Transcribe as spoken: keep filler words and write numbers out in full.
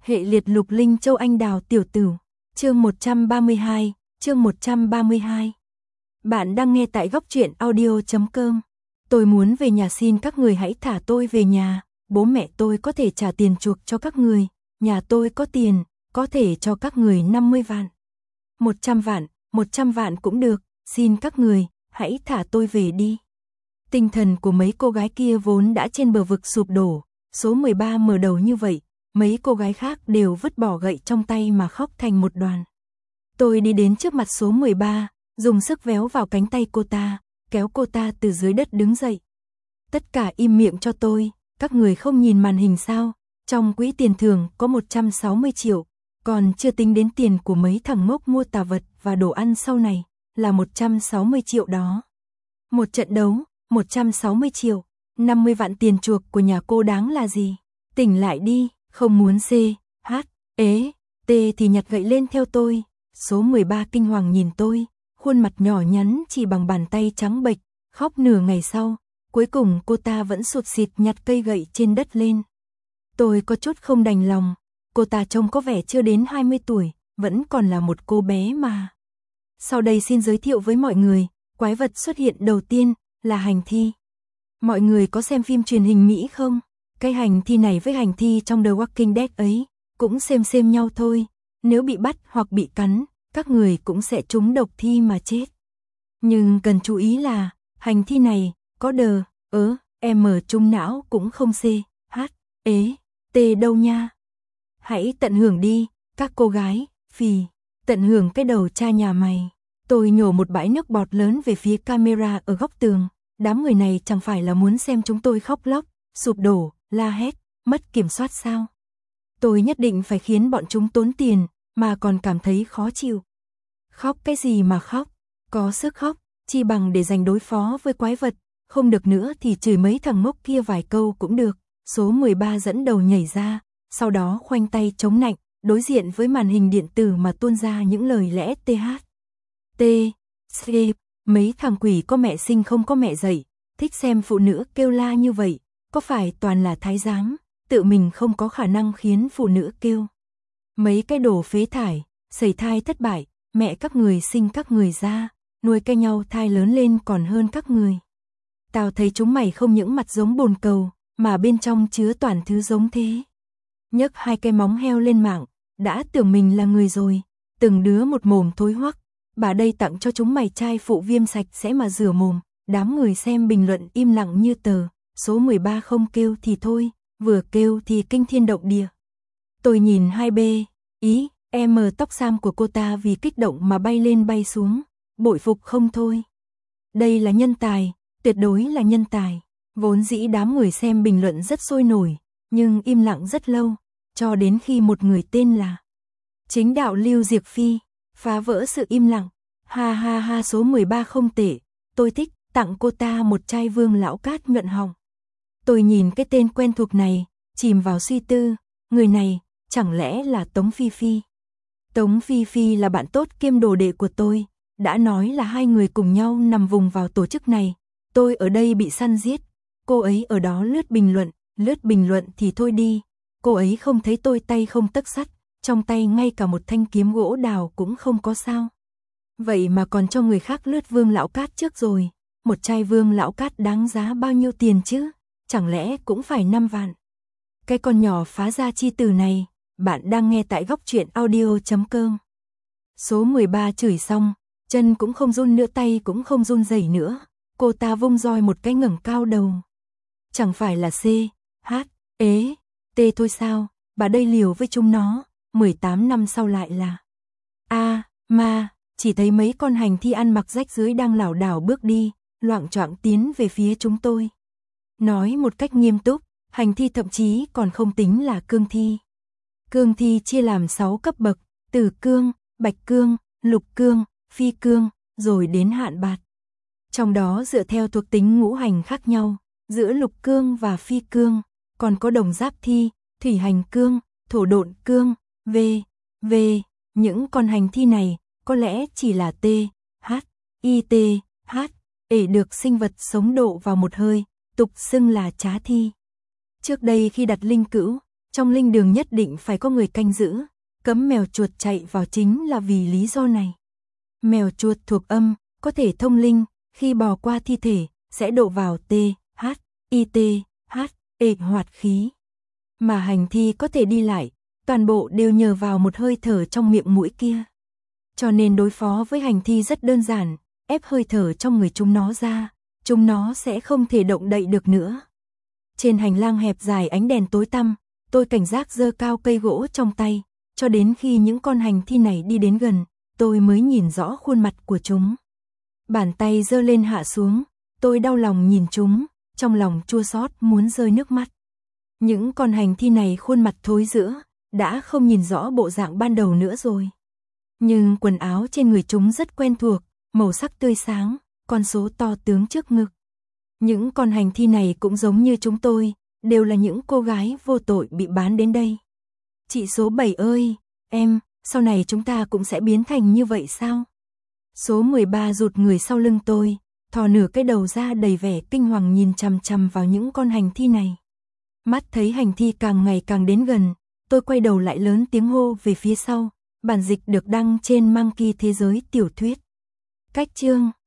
Hệ liệt lục linh châu anh đào tiểu tử. Chương một trăm ba mươi hai, chương một trăm ba mươi hai. Bạn đang nghe tại góc truyện audio chấm com. Tôi muốn về nhà, xin các người hãy thả tôi về nhà, bố mẹ tôi có thể trả tiền chuộc cho các người, nhà tôi có tiền, có thể cho các người năm mươi vạn. một trăm vạn, một trăm vạn cũng được, xin các người, hãy thả tôi về đi. Tinh thần của mấy cô gái kia vốn đã trên bờ vực sụp đổ, số mười ba mở đầu như vậy, mấy cô gái khác đều vứt bỏ gậy trong tay mà khóc thành một đoàn. Tôi đi đến trước mặt số mười ba, dùng sức véo vào cánh tay cô ta, kéo cô ta từ dưới đất đứng dậy. Tất cả im miệng cho tôi, các người không nhìn màn hình sao? Trong quỹ tiền thưởng có một trăm sáu mươi triệu, còn chưa tính đến tiền của mấy thằng ngốc mua tà vật và đồ ăn sau này, là một trăm sáu mươi triệu đó. Một trận đấu, một trăm sáu mươi triệu, năm mươi vạn tiền chuộc của nhà cô đáng là gì? Tỉnh lại đi, không muốn C, H, ế, T thì nhặt gậy lên theo tôi. Số mười ba kinh hoàng nhìn tôi, khuôn mặt nhỏ nhắn chỉ bằng bàn tay trắng bệch, khóc nửa ngày sau, cuối cùng cô ta vẫn sụt sịt nhặt cây gậy trên đất lên. Tôi có chút không đành lòng, cô ta trông có vẻ chưa đến hai mươi tuổi, vẫn còn là một cô bé mà. Sau đây xin giới thiệu với mọi người, quái vật xuất hiện đầu tiên là hành thi. Mọi người có xem phim truyền hình Mỹ không? Cái hành thi này với hành thi trong The Walking Dead ấy, cũng xem xem nhau thôi. Nếu bị bắt hoặc bị cắn, các người cũng sẽ trúng độc thi mà chết. Nhưng cần chú ý là, hành thi này, có đờ, ớ, M trung não cũng không C, H, ế, T đâu nha. Hãy tận hưởng đi, các cô gái, phì, tận hưởng cái đầu cha nhà mày. Tôi nhổ một bãi nước bọt lớn về phía camera ở góc tường. Đám người này chẳng phải là muốn xem chúng tôi khóc lóc, sụp đổ, la hét, mất kiểm soát sao? Tôi nhất định phải khiến bọn chúng tốn tiền, mà còn cảm thấy khó chịu. Khóc cái gì mà khóc? Có sức khóc, chi bằng để dành đối phó với quái vật. Không được nữa thì chửi mấy thằng ngốc kia vài câu cũng được. Số mười ba dẫn đầu nhảy ra, sau đó khoanh tay chống nạnh, đối diện với màn hình điện tử mà tuôn ra những lời lẽ th. T, C, mấy thằng quỷ có mẹ sinh không có mẹ dạy, thích xem phụ nữ kêu la như vậy, có phải toàn là thái giám, tự mình không có khả năng khiến phụ nữ kêu. Mấy cái đồ phế thải, sẩy thai thất bại, mẹ các người sinh các người ra, nuôi cái nhau thai lớn lên còn hơn các người. Tao thấy chúng mày không những mặt giống bồn cầu, mà bên trong chứa toàn thứ giống thế. Nhấc hai cái móng heo lên mạng, đã tưởng mình là người rồi, từng đứa một mồm thối hoắc. Bà đây tặng cho chúng mày chai phụ viêm sạch sẽ mà rửa mồm. Đám người xem bình luận im lặng như tờ. Số mười ba không kêu thì thôi, vừa kêu thì kinh thiên động địa. Tôi nhìn hai B, ý, M tóc xám của cô ta vì kích động mà bay lên bay xuống, bội phục không thôi. Đây là nhân tài, tuyệt đối là nhân tài. Vốn dĩ đám người xem bình luận rất sôi nổi, nhưng im lặng rất lâu, cho đến khi một người tên là Chính đạo Lưu Diệp Phi phá vỡ sự im lặng. Ha ha ha, số mười ba không tệ, tôi thích, tặng cô ta một chai Vương Lão Cát nhuận họng. Tôi nhìn cái tên quen thuộc này, chìm vào suy tư, người này, chẳng lẽ là Tống Phi Phi? Tống Phi Phi là bạn tốt kiêm đồ đệ của tôi, đã nói là hai người cùng nhau nằm vùng vào tổ chức này. Tôi ở đây bị săn giết, cô ấy ở đó lướt bình luận, lướt bình luận thì thôi đi. Cô ấy không thấy tôi tay không tấc sắt, trong tay ngay cả một thanh kiếm gỗ đào cũng không có sao. Vậy mà còn cho người khác lướt Vương Lão Cát trước rồi. Một chai Vương Lão Cát đáng giá bao nhiêu tiền chứ? Chẳng lẽ cũng phải năm vạn? Cái con nhỏ phá ra chi từ này, bạn đang nghe tại góc truyện audio chấm com. Số mười ba chửi xong, chân cũng không run nữa, tay cũng không run rẩy nữa. Cô ta vung roi một cái ngẩng cao đầu. Chẳng phải là C, H, ế, T thôi sao? Bà đây liều với chúng nó. mười tám năm sau lại là A, ma, chỉ thấy mấy con hành thi ăn mặc rách rưới đang lảo đảo bước đi, loạng choạng tiến về phía chúng tôi. Nói một cách nghiêm túc, hành thi thậm chí còn không tính là cương thi. Cương thi chia làm sáu cấp bậc, tử cương, bạch cương, lục cương, phi cương, rồi đến hạn bạt. Trong đó dựa theo thuộc tính ngũ hành khác nhau, giữa lục cương và phi cương, còn có đồng giáp thi, thủy hành cương, thổ độn cương, V, V, những con hành thi này có lẽ chỉ là T, H, I T, H, để được sinh vật sống độ vào một hơi, tục xưng là trá thi. Trước đây khi đặt linh cữu, Trong linh đường nhất định phải có người canh giữ, cấm mèo chuột chạy vào chính là vì lý do này. Mèo chuột thuộc âm, có thể thông linh, khi bò qua thi thể, sẽ độ vào T, H, I T, H, E hoạt khí. Mà hành thi có thể đi lại, toàn bộ đều nhờ vào một hơi thở trong miệng mũi kia. Cho nên đối phó với hành thi rất đơn giản, ép hơi thở trong người chúng nó ra, chúng nó sẽ không thể động đậy được nữa. Trên hành lang hẹp dài ánh đèn tối tăm, tôi cảnh giác giơ cao cây gỗ trong tay, cho đến khi những con hành thi này đi đến gần, tôi mới nhìn rõ khuôn mặt của chúng. Bàn tay giơ lên hạ xuống, tôi đau lòng nhìn chúng, trong lòng chua xót muốn rơi nước mắt. Những con hành thi này khuôn mặt thối rữa, đã không nhìn rõ bộ dạng ban đầu nữa rồi. Nhưng quần áo trên người chúng rất quen thuộc, màu sắc tươi sáng, con số to tướng trước ngực. Những con hành thi này cũng giống như chúng tôi, đều là những cô gái vô tội bị bán đến đây. Chị số bảy ơi, em, sau này chúng ta cũng sẽ biến thành như vậy sao? Số mười ba rụt người sau lưng tôi, thò nửa cái đầu ra đầy vẻ kinh hoàng nhìn chằm chằm vào những con hành thi này. Mắt thấy hành thi càng ngày càng đến gần, tôi quay đầu lại lớn tiếng hô về phía sau. Bản dịch được đăng trên Monkey Thế giới tiểu thuyết. Cách chương